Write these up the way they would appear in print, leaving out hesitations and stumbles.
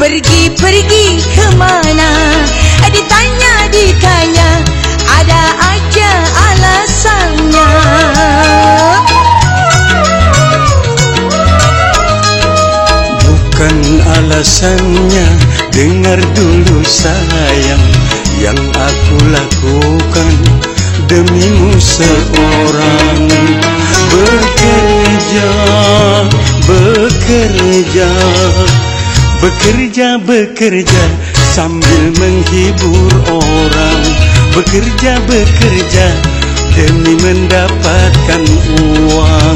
Pergi kemana? Ditanya, ada aja alasannya. Bukan alasannya, dengar dulu sayang. Yang aku lakukan demimu seorang. Bekerja sambil menghibur orang. Bekerja demi mendapatkan uang.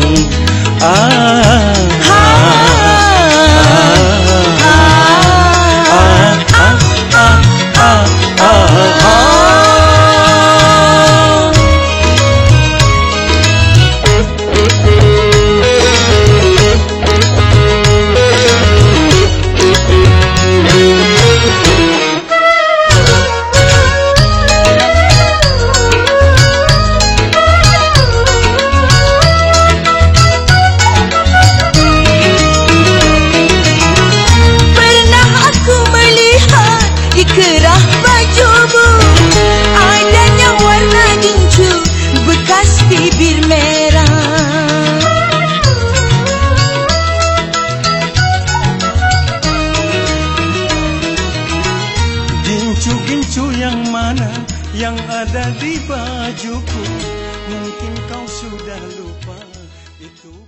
Kerah bajumu adanya warna gincu, bekas bibir merah. Gincu-gincu yang mana yang ada di bajuku? Mungkin kau sudah lupa itu.